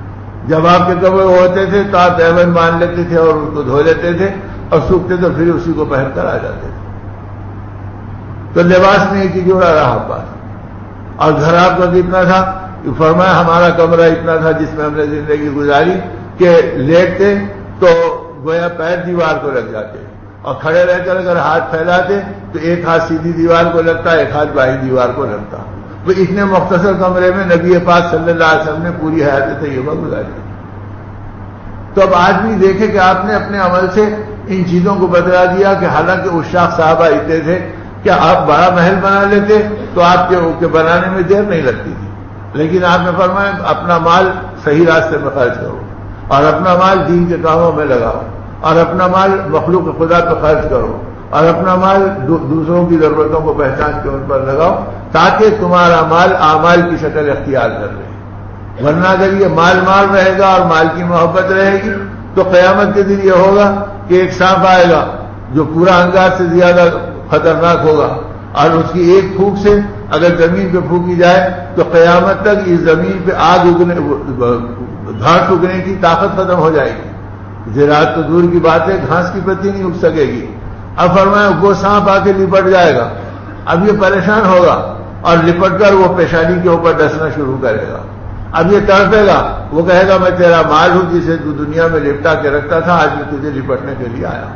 جب آپ کے کپڑے ہوتے تھے تو آپ دیوبند مان لیتے تھے اور اس کو دھو لیتے تھے اور سوکھتے تو پھر اسی کو پہن کر آ جاتے تھے. تو لباس میں ایک ہی جوڑا رہا پاس. اور گھر آپ کا کتنا تھا؟ فرمایا ہمارا کمرہ اتنا تھا جس میں ہم نے زندگی گزاری کہ لیٹتے تو گویا پیر دیوار کو لگ جاتے اور کھڑے رہ کر اگر ہاتھ پھیلاتے تو ایک ہاتھ سیدھی دیوار کو لگتا ایک ہاتھ بائیں دیوار کو لگتا. تو اتنے مختصر کمرے میں نبی پاک صلی اللہ علیہ وسلم نے پوری حیات طیبہ گزاری. تو اب آدمی دیکھے کہ آپ نے اپنے عمل سے ان چیزوں کو بدلا دیا کہ حالانکہ عشاق صحابہ اتنے تھے کہ آپ بڑا محل بنا لیتے تو آپ کے بنانے میں دیر نہیں لگتی تھی، لیکن آپ نے فرمایا اپنا مال صحیح راستے میں خرچ کرو اور اپنا مال دین کے کاموں میں لگاؤ اور اپنا مال مخلوق خدا پہ خرچ کرو اور اپنا مال دوسروں کی ضرورتوں کو پہچان کے ان پر لگاؤ تاکہ تمہارا مال اعمال کی شکل اختیار کر لے. ورنہ اگر یہ مال مال رہے گا اور مال کی محبت رہے گی تو قیامت کے دن یہ ہوگا کہ ایک سانپ آئے گا جو پورا انگار سے زیادہ خطرناک ہوگا اور اس کی ایک پھونک سے اگر زمین پہ پھونکی جائے تو قیامت تک اس زمین پہ آگ اگنے گھاس اگنے کی طاقت ختم ہو جائے گی. زراعت تو دور کی بات ہے، گھاس کی پتی نہیں اگ سکے گی. اب فرمایا وہ سانپ آ کے لپٹ جائے گا، اب یہ پریشان ہوگا اور لپٹ کر وہ پیشانی کے اوپر ڈسنا شروع کرے گا. اب یہ تڑپے گا، وہ کہے گا میں تیرا مال ہوں جسے تو دنیا میں لپٹا کے رکھتا تھا، آج میں تجھے لپٹنے کے لیے آیا.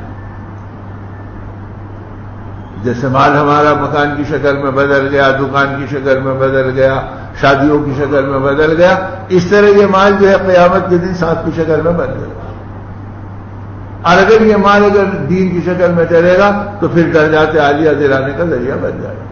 جیسے مال ہمارا مکان کی شکل میں بدل گیا، دکان کی شکل میں بدل گیا، شادیوں کی شکل میں بدل گیا، اس طرح یہ مال جو ہے قیامت کے دن سانپ کی شکل میں بدل گا. اور اگر یہ مال اگر دین کی شکل میں چلے گا تو پھر درجات عالیہ دلانے کا ذریعہ بن جائے گا.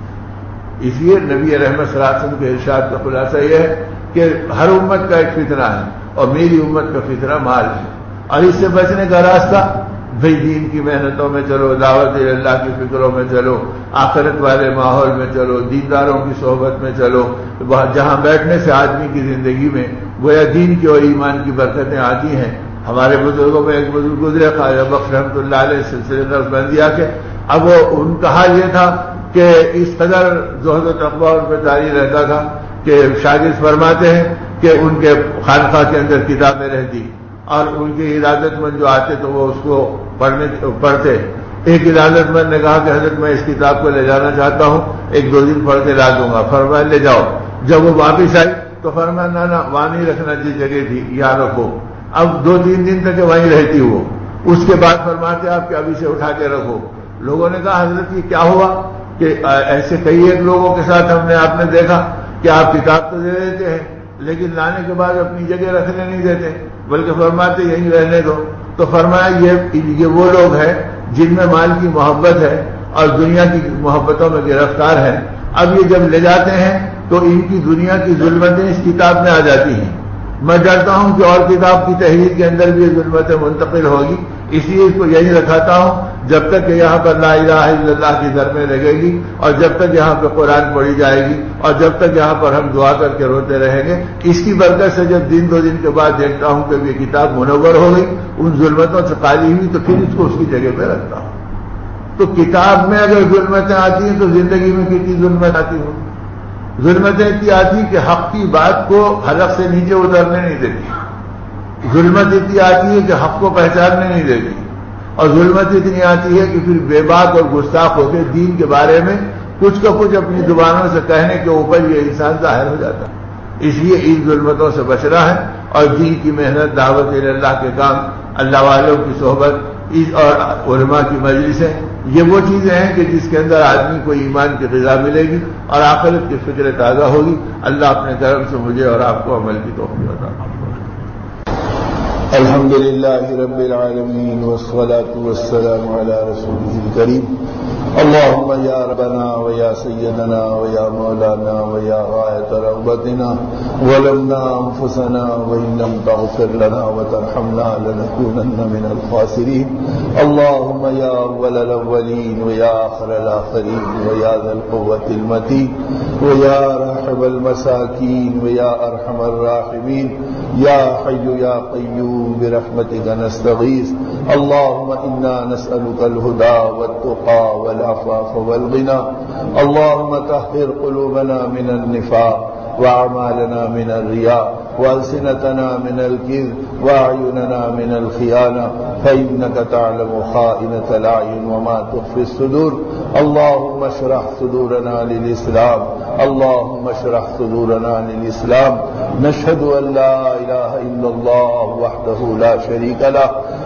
اس لیے نبی رحمت صلی اللہ علیہ وسلم کے ارشاد کا خلاصہ یہ ہے کہ ہر امت کا ایک فطرہ ہے اور میری امت کا فطرہ مال ہے، اور اس سے بچنے کا راستہ بھئی دین کی محنتوں میں چلو، دعوت اللہ کی فکروں میں چلو، آخرت والے ماحول میں چلو، دینداروں کی صحبت میں چلو، جہاں بیٹھنے سے آدمی کی زندگی میں گویا دین کی اور ایمان کی برکتیں آتی ہیں. ہمارے بزرگوں میں ایک بزرگ گزرے خواجہ بخش رحمۃ اللہ علیہ سلسلے نقش بندیا کے، اب وہ ان کا حال یہ تھا کہ اس قدر زہد و تقویٰ ان پہ جاری رہتا تھا کہ شاگرد فرماتے ہیں کہ ان کے خانقاہ کے اندر کتابیں رہتی اور ان کے ارادت مند جو آتے تو وہ اس کو پڑھنے پڑھتے. ایک ارادت مند نے کہا کہ حضرت میں اس کتاب کو لے جانا چاہتا ہوں، ایک دو دن پڑھ کے لا دوں گا. فرمایا لے جاؤ. جب وہ واپس آئی تو فرمایا نہ نہ وہاں نہیں رکھنا جس جگہ تھی یہاں رکھو. اب دو تین دن تک وہیں رہتی وہ. اس کے بعد فرماتے آپ کہ ابھی سے اٹھا کے رکھو. لوگوں نے کہا حضرت یہ کیا ہوا کہ ایسے کئی ایک لوگوں کے ساتھ ہم نے آپ نے دیکھا کہ آپ کتاب تو دے دیتے ہیں لیکن لانے کے بعد اپنی جگہ رکھنے نہیں دیتے بلکہ فرماتے یہیں رہنے دو. تو فرمایا یہ یہ وہ لوگ ہیں جن میں مال کی محبت ہے اور دنیا کی محبتوں میں گرفتار ہیں. اب یہ جب لے جاتے ہیں تو ان کی دنیا کی ظلمتیں اس کتاب میں آ جاتی ہیں. میں ڈرتا ہوں کہ اور کتاب کی تحریر کے اندر بھی یہ ظلمتیں منتقل ہوگی، اس لیے اس کو یہی رکھاتا ہوں جب تک کہ یہاں پر لا الہ الا اللہ کی در میں لگے گی اور جب تک یہاں پہ قرآن پڑھی جائے گی اور جب تک یہاں پر ہم دعا کر کے روتے رہیں گے. اس کی برکت سے جب دن دو دن کے بعد دیکھتا ہوں کہ یہ کتاب منور ہو گئی، ان ظلمتوں سے خالی ہوئی، تو پھر اس کو اس کی جگہ پہ رکھتا ہوں. تو کتاب میں اگر ظلمتیں آتی ہیں تو زندگی میں کتنی ظلمت آتی ہوں. ظلمتیں اتنی آتی کہ حق کی بات کو حلق سے نیچے اترنے نہیں دیتی. ظلمت اتنی آتی ہے کہ حق کو پہچاننے نہیں دیتی. اور ظلمت اتنی آتی ہے کہ پھر بے باک اور گستاخ ہو کے دین کے بارے میں کچھ کا کچھ اپنی زبانوں سے کہنے کے اوپر یہ انسان ظاہر ہو جاتا ہے. اس لیے ان ظلمتوں سے بچنا ہے اور دین کی محنت، دعوت اللہ کے کام، اللہ والوں کی صحبت اور علماء کی مجلسیں، یہ وہ چیزیں ہیں کہ جس کے اندر آدمی کو ایمان کی غذا ملے گی اور آخرت کی فکر تازہ ہوگی. اللہ اپنے کرم سے مجھے اور آپ کو عمل کی توفیق عطا فرمائے. الحمد لله رب العالمين والصلاة والسلام على رسوله الكريم. اللهم يا ربنا ويا سيدنا ويا مولانا ويا غاية رغبتنا ظلمنا أنفسنا وإن لم تغفر لنا وترحمنا لنكونن من الخاسرين. اللهم يا أول الأولين ويا آخر الآخرين ويا ذا القوة المتين ويا راحم المساكين ويا أرحم الراحمين يا حي يا قيوم برحمتك نستغيث. اللهم إنا نسألك الهدى والتقى والعفاف والغنى. اللهم طهر قلوبنا من النفاق وأعمالنا من الرياء وألسنتنا من الكذب وأعيننا من الخيانة فإنك تعلم خائنة الأعين وما تخفي الصدور. اللهم اشرح صدورنا للإسلام، اللهم اشرح صدورنا للإسلام. نشهد أن لا إله إلا الله وحده لا شريك له،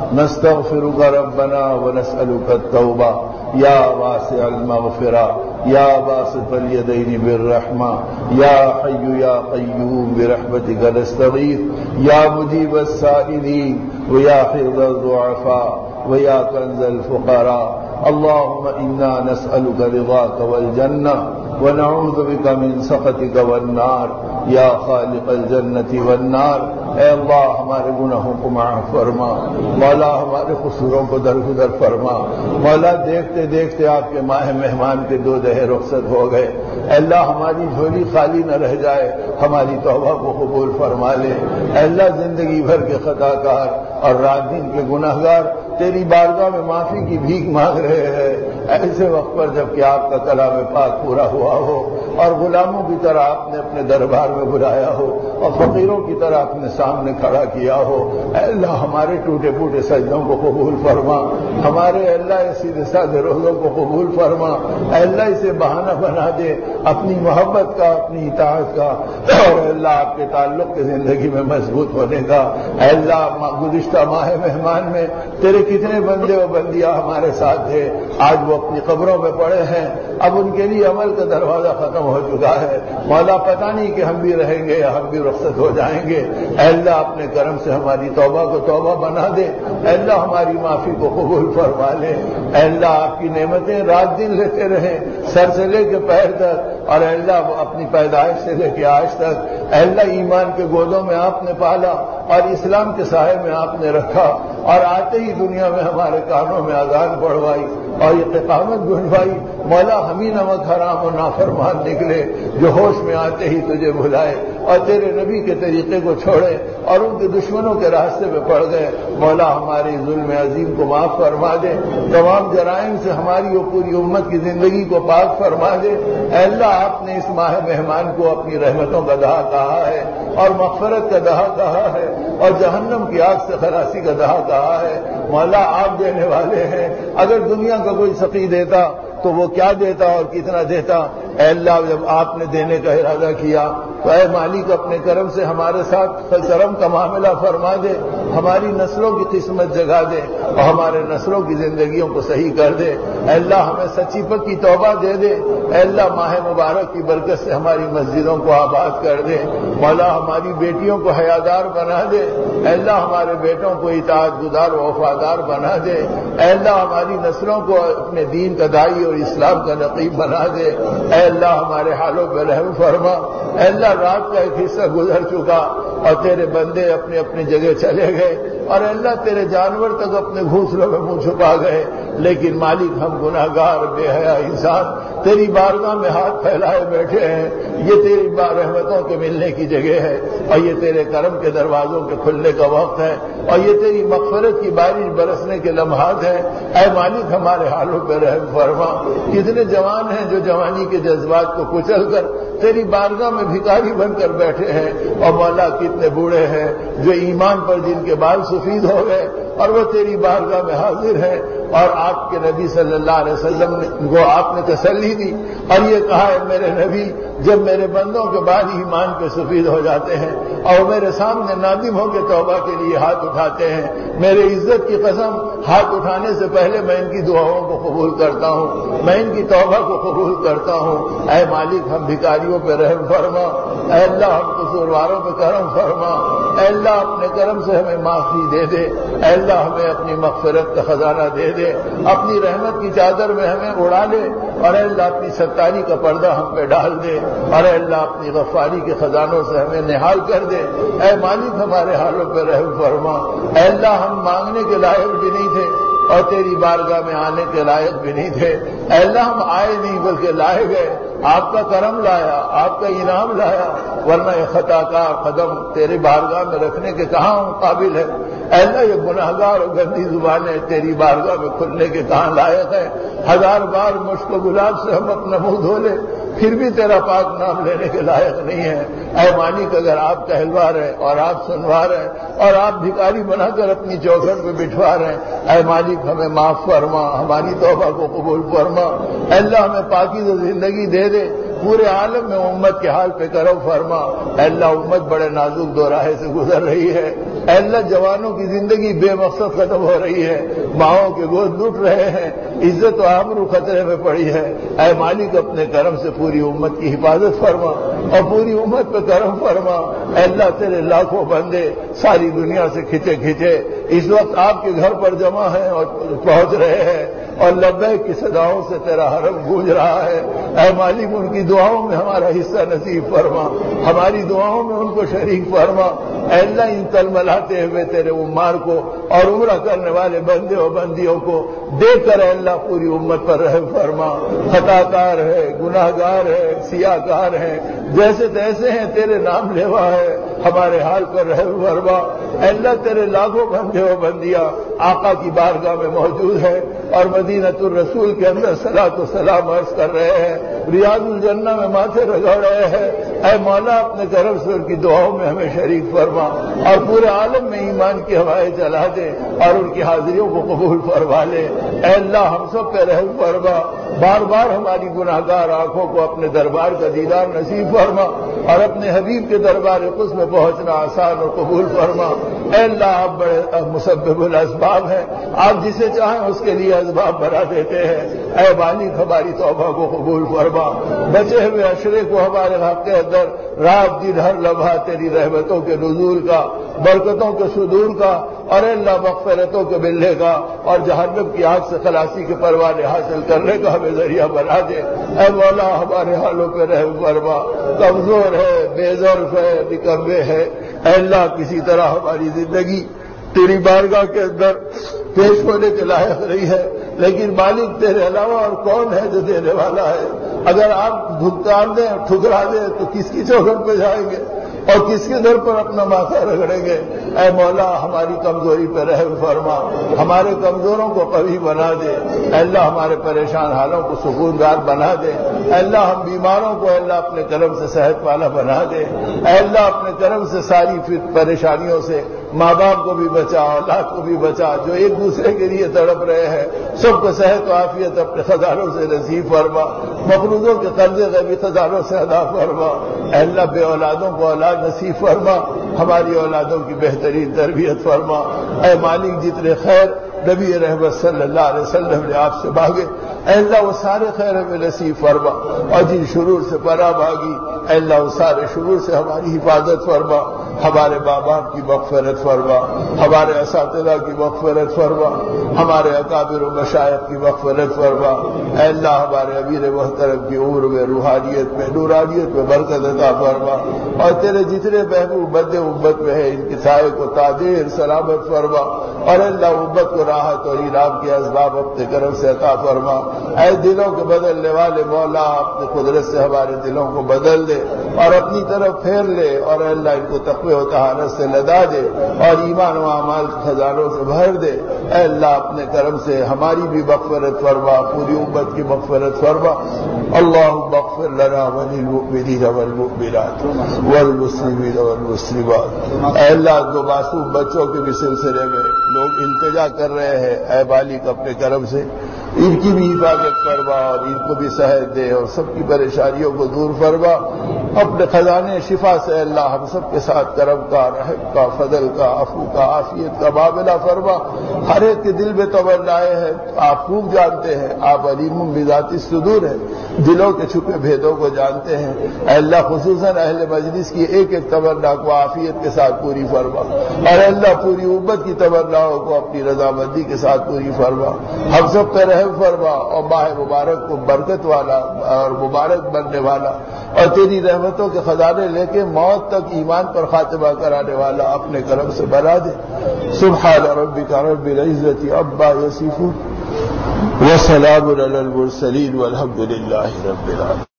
نستغفرك ربنا ونسألك التوبة يا واسع المغفرة يا باسط اليدين بالرحمة يا حي يا قيوم برحمتك نستغيث يا مجيب السائلين ويا حفظ الضعفاء ويا كنز الفقراء. اللهم إنا نسألك رضاك والجنة ونعوذ بك من سخطك والنار یا خالق الجنت والنار. اے اللہ ہمارے گناہوں کو معاف فرما، مولا ہمارے قصوروں کو درگزر فرما. مولا دیکھتے دیکھتے آپ کے ماہ مہمان کے دو دہے رخصت ہو گئے. اے اللہ ہماری جھولی خالی نہ رہ جائے، ہماری توبہ کو قبول فرما لے. اے اللہ زندگی بھر کے خطا کار اور رات دن کے گناہ گار تیری بارگاہ میں معافی کی بھیک مانگ رہے ہیں ایسے وقت پر جب کہ آپ کا کلام پاک پورا ہوا ہو اور غلاموں کی طرح آپ نے اپنے دربار میں بلایا ہو اور فقیروں کی طرح اپنے سامنے کھڑا کیا ہو. اے اللہ ہمارے ٹوٹے پھوٹے سجدوں کو قبول فرما، ہمارے اللہ سیدھے سادے روزوں کو قبول فرما. اے اللہ اسے بہانہ بنا دے اپنی محبت کا، اپنی اطاعت کا، اور اے اللہ آپ کے تعلق کے زندگی میں مضبوط ہونے کا. اے اللہ گزشتہ ماہ مہمان میں تیرے کتنے بندے و بندیاں ہمارے ساتھ تھے، آج وہ اپنی قبروں میں پڑے ہیں، اب ان کے لیے عمل کا دروازہ ختم ہو چکا ہے. مولا پتہ نہیں کہ ہم بھی رہیں گے یا ہم بھی رخصت ہو جائیں گے. اے اللہ اپنے کرم سے ہماری توبہ کو توبہ بنا دے. اے اللہ ہماری معافی کو قبول فرما لے. اے اللہ آپ کی نعمتیں رات دن لیتے رہیں، سر سے لے کے پیر تک، اور اے اللہ اپنی پیدائش سے لے کے آج تک. اے اللہ ایمان کے گودوں میں آپ نے پالا اور اسلام کے سائے میں آپ نے رکھا، اور آتے ہی دنیا میں ہمارے کانوں میں اذان پڑھوائی اور یہ اقامت گنوائی. مولا ہم ہی نمک حرام و نافرمان نکلے جو ہوش میں آتے ہی تجھے بھلائے اور تیرے نبی کے طریقے کو چھوڑے اور ان کے دشمنوں کے راستے پہ پڑ گئے. مولا ہماری ظلم عظیم کو معاف فرما دے، تمام جرائم سے ہماری اور پوری امت کی زندگی کو پاک فرما دے. اے اللہ آپ نے اس ماہ مہمان کو اپنی رحمتوں کا دہا کہا ہے اور مغفرت کا دہا کہا ہے اور جہنم کی آگ سے خلاصی کا دہا کہا ہے. مولا آپ دینے والے ہیں، اگر دنیا کا کوئی سقی دیتا تو وہ کیا دیتا اور کتنا دیتا. اے اللہ جب آپ نے دینے کا ارادہ کیا تو اے مالک اپنے کرم سے ہمارے ساتھ کرم کا معاملہ فرما دے، ہماری نسلوں کی قسمت جگا دے اور ہمارے نسلوں کی زندگیوں کو صحیح کر دے. اے اللہ ہمیں سچی پکی توبہ دے دے. اے اللہ ماہ مبارک کی برکت سے ہماری مسجدوں کو آباد کر دے. مولا ہماری بیٹیوں کو حیادار بنا دے. اے اللہ ہمارے بیٹوں کو اطاعت گزار و وفادار بنا دے. اے اللہ ہماری نسلوں کو اپنے دین کا داعی اور اسلام کا نقیب بنا دے. اے اللہ ہمارے حالوں پہ رحم فرما. اے اللہ رات کا ایک حصہ گزر چکا اور تیرے بندے اپنی اپنی جگہ چلے گئے اور اے اللہ تیرے جانور تک اپنے گھونسلوں میں منہ چھپا گئے، لیکن مالک ہم گناہ گار بے حیا انسان تیری بارگاہ میں ہاتھ پھیلائے بیٹھے ہیں. یہ تیری رحمتوں کے ملنے کی جگہ ہے اور یہ تیرے کرم کے دروازوں کے کھلنے کا وقت ہے اور یہ تیری مغفرت کی بارش برسنے کے لمحات ہیں. اے مالک ہمارے حالوں پہ رحم فرما. کتنے جوان ہیں جو جوانی کے جذبات کو کچل کر تیری بارگاہ میں بھکاری بن کر بیٹھے ہیں، اور مولا کتنے بوڑھے ہیں جو ایمان پر جن کے بال سفید ہو گئے اور وہ تیری بارگاہ میں حاضر ہیں. اور آپ کے نبی صلی اللہ علیہ وسلم کو آپ نے تسلی دی اور یہ کہا ہے میرے نبی جب میرے بندوں کے بال ایمان پہ سفید ہو جاتے ہیں اور میرے سامنے نادم ہو کے توبہ کے لیے ہاتھ اٹھاتے ہیں، میرے عزت کی قسم ہاتھ اٹھانے سے پہلے میں ان کی دعاؤں کو قبول کرتا ہوں، میں ان کی توبہ کو قبول کرتا ہوں. اے مالک ہم بھکاریوں پہ رحم فرما. اے اللہ ہم قصورواروں پہ کرم فرما. اے اللہ اپنے کرم سے ہمیں معافی دے دے. اے اللہ ہمیں اپنی مغفرت کا خزانہ دے دے، اپنی رحمت کی چادر میں ہمیں اڑا لے، اور اے اللہ اپنی ستاری کا پردہ ہم پہ ڈال دے، اور اے اللہ اپنی غفاری کے خزانوں سے ہمیں نہال کر دے. اے مالک ہمارے حالوں پہ رحم فرما. اے اللہ ہم مانگنے کے لائق بھی نہیں تھے اور تیری بارگاہ میں آنے کے لائق بھی نہیں تھے. اے اللہ ہم آئے نہیں بلکہ لائے گئے. آپ کا کرم لایا، آپ کا انعام لایا، ورنہ یہ خطا کا قدم تیری بارگاہ میں رکھنے کے کہاں ہم قابل ہے. اے اللہ یہ گناہگار اور گندی زبانیں تیری بارگاہ میں کھلنے کے کہاں لائق ہے. ہزار بار مشک و گلاب سے ہم اپنا منہ دھو لیں پھر بھی تیرا پاک نام لینے کے لائق نہیں ہے۔ اے مالک اگر آپ کہلوا رہے اور آپ سنوا رہے اور آپ بھکاری بنا کر اپنی چوکھٹ پہ بٹھوا رہے ہیں، اے مالک ہمیں معاف فرما، ہماری توبہ کو قبول فرما۔ اے اللہ ہمیں پاکیزہ زندگی دے دے، پورے عالم میں امت کے حال پہ کرو فرما۔ اے اللہ امت بڑے نازک دو راہے سے گزر رہی ہے، اے اللہ جوانوں کی زندگی بے مقصد ختم ہو رہی ہے، ماؤں کے گود لٹ رہے ہیں، عزت و آبرو خطرے میں پڑی ہے۔ اے مالک اپنے کرم سے پوری امت کی حفاظت فرما اور پوری امت پہ کرم فرما۔ اے اللہ تیرے لاکھوں بندے ساری دنیا سے کھچے کھچے اس وقت آپ کے گھر پر جمع ہیں اور پہنچ رہے ہیں اور لبیک کی صداؤں سے تیرا حرم گونج رہا ہے۔ اے مالک ان کی دعاؤں میں ہمارا حصہ نصیب فرما، ہماری دعاؤں میں ان کو شریک فرما۔ اے اللہ ان تلملاتے ہوئے تیرے عمار کو اور عمرہ کرنے والے بندے اور بندیوں کو دیکھ کر اے اللہ پوری امت پر رحم فرما۔ خطا کار ہے، گناہ گار ہے، سیاہ کار ہے، جیسے تیسے ہیں، تیرے نام لیوا ہے، ہمارے حال پر رحم فرما۔ اے اللہ تیرے لاکھوں بندے اور بندیاں آقا کی بارگاہ میں موجود ہے اور مدینۃ الرسول کے اندر صلاۃ و سلام عرض کر رہے ہیں، ریاض الجنہ میں ماتھے رگڑ رہے ہیں۔ اے مولا اپنے کرم سے ان کی دعاؤں میں ہمیں شریک فرما اور پورے عالم میں ایمان کی ہوائیں چلا دے اور ان کی حاضریوں کو قبول فرما لے۔ اے اللہ ہم سب پہ رحم فرما، بار بار ہماری گناہ گار آنکھوں کو اپنے دربار کا دیدار نصیب فرما اور اپنے حبیب کے دربار قدس میں پہنچنا آسان اور قبول فرما۔ اے اللہ آپ بڑے مسبب الاسباب ہیں، آپ جسے چاہیں اس کے لیے اسباب بنا دیتے ہیں۔ اے مالک ہماری توبہ کو قبول فرما، بچے ہوئے عشرے کو ہمارے حق کے اندر رات دن ہر لمحہ تیری رحمتوں کے نزول کا، برکتوں کے صدور کا اور اے اللہ مغفرتوں کے ملنے کا اور جہنم کی آگ سے خلاصی کے پروانے حاصل کرنے کا ہمیں ذریعہ بنا دے۔ اے مولا ہمارے حالوں پہ رحم فرما، کمزور ہے، بے ظرف ہے، نکمے ہے، اے اللہ کسی طرح ہماری زندگی تیری بارگاہ کے اندر پیش ہونے کے لائق نہیں ہے، لیکن مالک تیرے علاوہ اور کون ہے جو دینے والا ہے؟ اگر آپ دھکان دیں ٹھکرا دیں تو کس کی چوکھٹ پہ جائیں گے اور کس کے در پر اپنا ماتھا رگڑیں گے؟ اے مولا ہماری کمزوری پہ رحم فرما، ہمارے کمزوروں کو قوی بنا دے۔ اے اللہ ہمارے پریشان حالوں کو سکون دار بنا دے۔ اے اللہ ہم بیماروں کو اے اللہ اپنے کرم سے صحت والا بنا دے۔ اے اللہ اپنے کرم سے ساری پریشانیوں سے ماں باپ کو بھی بچا، اولاد کو بھی بچا، جو ایک دوسرے کے لیے تڑپ رہے ہیں، سب کو صحت و عافیت اپنے خزانوں سے نصیب فرما، مقروضوں کے قرضے غیبی خزانوں سے ادا فرما۔ اے اللہ بے اولادوں کو اولاد نصیب فرما، ہماری اولادوں کی بہترین تربیت فرما۔ اے مالک جتنے خیر نبی رحمت صلی اللہ علیہ وسلم نے آپ سے مانگے، اے اللہ وہ سارے خیر ہمیں نصیب فرما، اور جن شرور سے پناہ مانگی اے اللہ وہ سارے شرور سے ہماری حفاظت فرما، ہمارے ماں باپ کی مغفرت فرما، ہمارے اساتذہ کی مغفرت فرما، ہمارے اکابر و مشائخ کی مغفرت فرما۔ اے اللہ ہمارے امیر محترم کی عمر میں، روحانیت میں، نورانیت میں برکت عطا فرما، اور تیرے جتنے محبوب بندے امت میں ہیں ان کے سائے کو تادیر سلامت فرما، اور اللہ امت کو راحت اور انعام کے اسباب اپنے کرم سے عطا فرما۔ اے دلوں کے بدلنے والے مولا اپنے قدرت سے ہمارے دلوں کو بدل دے اور اپنی طرف پھیر لے، اور اللہ ان کو تقوی و طہارت سے لدا دے اور ایمان و اعمال کے خزانوں سے بھر دے۔ اے اللہ اپنے کرم سے ہماری بھی مغفرت فرما، پوری امت کی مغفرت فرما۔ اللہم اغفر لنا وللمؤمنین والمؤمنات والمسلمین والمسلمات۔ اے اللہ دو معصوم بچوں کے بھی سلسلے میں لوگ التجا کر رہے ہیں، اے مالک اپنے کرم سے ان کی بھی حفاظت فرما اور ان کو بھی صحت دے اور سب کی پریشانیوں کو دور فرما۔ اپنے خزانے شفا سے اللہ ہم سب کے ساتھ کرم کا، رحم کا، فضل کا، عفو کا، عافیت کا معاملہ فرما۔ ہر ایک کے دل میں تمنائیں ہیں، آپ خوب جانتے ہیں، آپ علیم بذات الصدور ہیں، دلوں کے چھپے بھیدوں کو جانتے ہیں۔ اے اللہ خصوصاً اہل مجلس کی ایک ایک تمنا کو عافیت کے ساتھ پوری فرما، اور اللہ پوری امت کی تمناؤں کو اپنی رضامندی کے ساتھ پوری فرما۔ ہم سب پہ رحم فرما اور ماہ مبارک کو برکت والا اور مبارک بننے والا اور تیری رحمتوں کے خزانے لے کے موت تک ایمان پر خاتمہ کرانے والا اپنے کرم سے بنا دے۔ سبحان ربک رب العزت عما یصفون وسلام علی المرسلین والحمد للہ رب العالمین۔